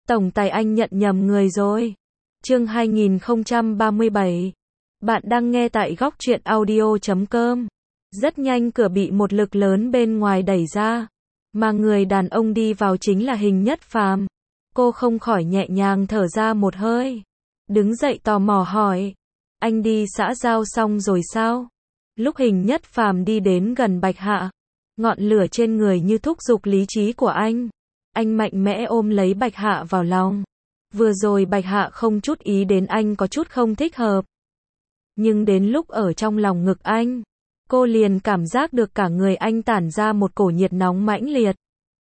Tổng tài anh nhận nhầm người rồi. Chương 2037. Bạn đang nghe tại góc truyện audio.com. Rất nhanh cửa bị một lực lớn bên ngoài đẩy ra, mà người đàn ông đi vào chính là Hình Nhất Phàm. Cô không khỏi nhẹ nhàng thở ra một hơi, đứng dậy tò mò hỏi, anh đi xã giao xong rồi sao? Lúc Hình Nhất Phàm đi đến gần Bạch Hạ, ngọn lửa trên người như thúc giục lý trí của anh. Anh mạnh mẽ ôm lấy Bạch Hạ vào lòng. Vừa rồi Bạch Hạ không chút ý đến anh có chút không thích hợp. Nhưng đến lúc ở trong lòng ngực anh, cô liền cảm giác được cả người anh tản ra một cổ nhiệt nóng mãnh liệt.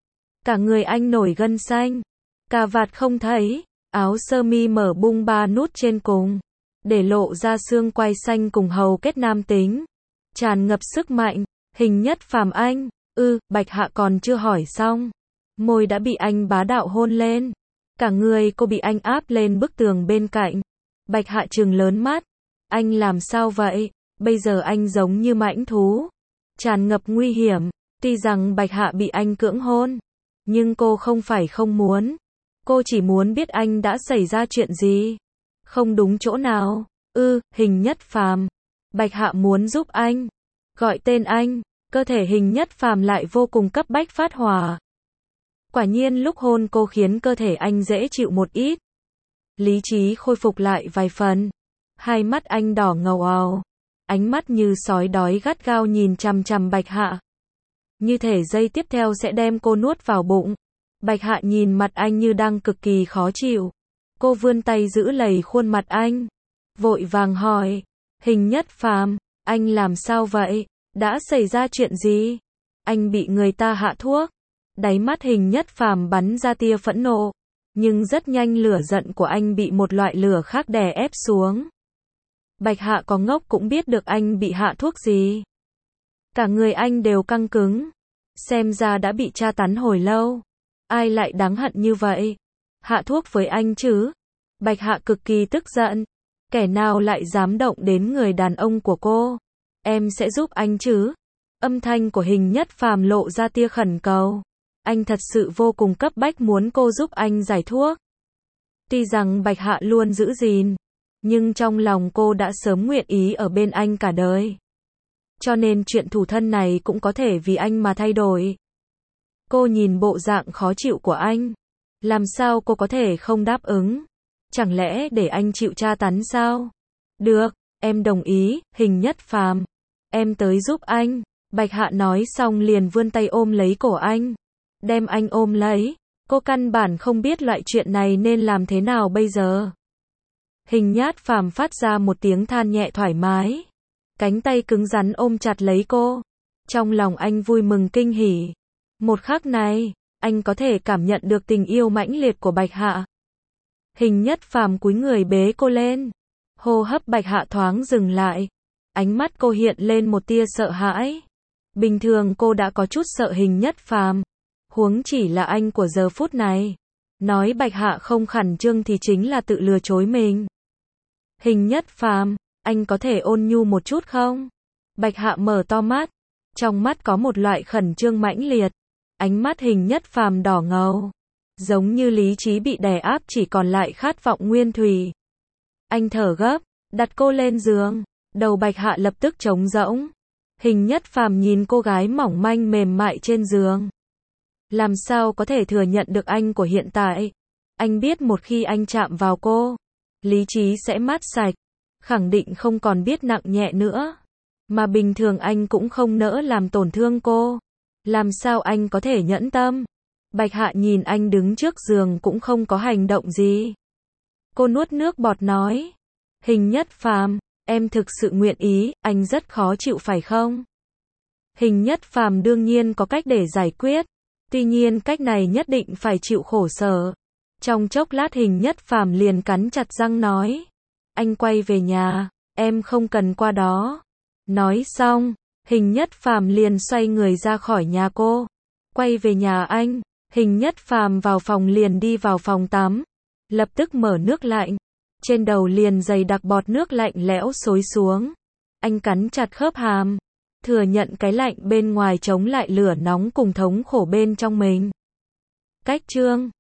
Cả người anh nổi gân xanh, cà vạt không thấy, áo sơ mi mở bung 3 nút trên cùng, để lộ ra xương quai xanh cùng hầu kết nam tính, tràn ngập sức mạnh. Hình Nhất Phàm anh, Bạch Hạ còn chưa hỏi xong, môi đã bị anh bá đạo hôn lên. Cả người cô bị anh áp lên bức tường bên cạnh. Bạch Hạ trừng lớn mắt, anh làm sao vậy? Bây giờ anh giống như mãnh thú, tràn ngập nguy hiểm. Tuy rằng Bạch Hạ bị anh cưỡng hôn, nhưng cô không phải không muốn. Cô chỉ muốn biết anh đã xảy ra chuyện gì, không đúng chỗ nào. Hình Nhất Phàm. Bạch Hạ muốn giúp anh, gọi tên anh. Cơ thể Hình Nhất Phàm lại vô cùng cấp bách phát hỏa. Quả nhiên lúc hôn cô khiến cơ thể anh dễ chịu một ít. Lý trí khôi phục lại vài phần. Hai mắt anh đỏ ngầu ào, ánh mắt như sói đói gắt gao nhìn chằm chằm Bạch Hạ, như thể giây tiếp theo sẽ đem cô nuốt vào bụng. Bạch Hạ nhìn mặt anh như đang cực kỳ khó chịu. Cô vươn tay giữ lấy khuôn mặt anh, vội vàng hỏi, Hình Nhất Phàm, anh làm sao vậy? Đã xảy ra chuyện gì? Anh bị người ta hạ thuốc. Đáy mắt Hình Nhất Phàm bắn ra tia phẫn nộ, nhưng rất nhanh lửa giận của anh bị một loại lửa khác đè ép xuống. Bạch Hạ có ngốc cũng biết được anh bị hạ thuốc gì. Cả người anh đều căng cứng, xem ra đã bị tra tấn hồi lâu. Ai lại đáng hận như vậy? Hạ thuốc với anh chứ? Bạch Hạ cực kỳ tức giận. Kẻ nào lại dám động đến người đàn ông của cô? Em sẽ giúp anh chứ? Âm thanh của Hình Nhất Phàm lộ ra tia khẩn cầu. Anh thật sự vô cùng cấp bách muốn cô giúp anh giải thuốc. Tuy rằng Bạch Hạ luôn giữ gìn, nhưng trong lòng cô đã sớm nguyện ý ở bên anh cả đời. Cho nên chuyện thủ thân này cũng có thể vì anh mà thay đổi. Cô nhìn bộ dạng khó chịu của anh, làm sao cô có thể không đáp ứng? Chẳng lẽ để anh chịu tra tấn sao? Được, em đồng ý. Hình Nhất Phàm, em tới giúp anh. Bạch Hạ nói xong liền vươn tay ôm lấy cổ anh, đem anh ôm lấy. Cô căn bản không biết loại chuyện này nên làm thế nào bây giờ. Hình Nhất Phàm phát ra một tiếng than nhẹ thoải mái, cánh tay cứng rắn ôm chặt lấy cô. Trong lòng anh vui mừng kinh hỉ. Một khắc này, anh có thể cảm nhận được tình yêu mãnh liệt của Bạch Hạ. Hình Nhất Phàm cúi người bế cô lên. Hô hấp Bạch Hạ thoáng dừng lại. Ánh mắt cô hiện lên một tia sợ hãi. Bình thường cô đã có chút sợ Hình Nhất Phàm, huống chỉ là anh của giờ phút này. Nói Bạch Hạ không khẩn trương thì chính là tự lừa dối mình. Hình Nhất Phàm, anh có thể ôn nhu một chút không? Bạch Hạ mở to mắt, trong mắt có một loại khẩn trương mãnh liệt. Ánh mắt Hình Nhất Phàm đỏ ngầu, giống như lý trí bị đè áp chỉ còn lại khát vọng nguyên thủy. Anh thở gấp, đặt cô lên giường, đầu Bạch Hạ lập tức trống rỗng. Hình Nhất Phàm nhìn cô gái mỏng manh mềm mại trên giường. Làm sao có thể thừa nhận được anh của hiện tại? Anh biết một khi anh chạm vào cô, lý trí sẽ mát sạch, khẳng định không còn biết nặng nhẹ nữa. Mà bình thường anh cũng không nỡ làm tổn thương cô. Làm sao anh có thể nhẫn tâm? Bạch Hạ nhìn anh đứng trước giường cũng không có hành động gì. Cô nuốt nước bọt nói, Hình Nhất Phàm, em thực sự nguyện ý, anh rất khó chịu phải không? Hình Nhất Phàm đương nhiên có cách để giải quyết. Tuy nhiên cách này nhất định phải chịu khổ sở. Trong chốc lát Hình Nhất Phàm liền cắn chặt răng nói, anh quay về nhà, em không cần qua đó. Nói xong, Hình Nhất Phàm liền xoay người ra khỏi nhà cô, quay về nhà anh. Hình Nhất Phàm vào phòng liền đi vào phòng tắm, lập tức mở nước lạnh, trên đầu liền dày đặc bọt nước lạnh lẽo xối xuống. Anh cắn chặt khớp hàm, thừa nhận cái lạnh bên ngoài chống lại lửa nóng cùng thống khổ bên trong mình. Cách chương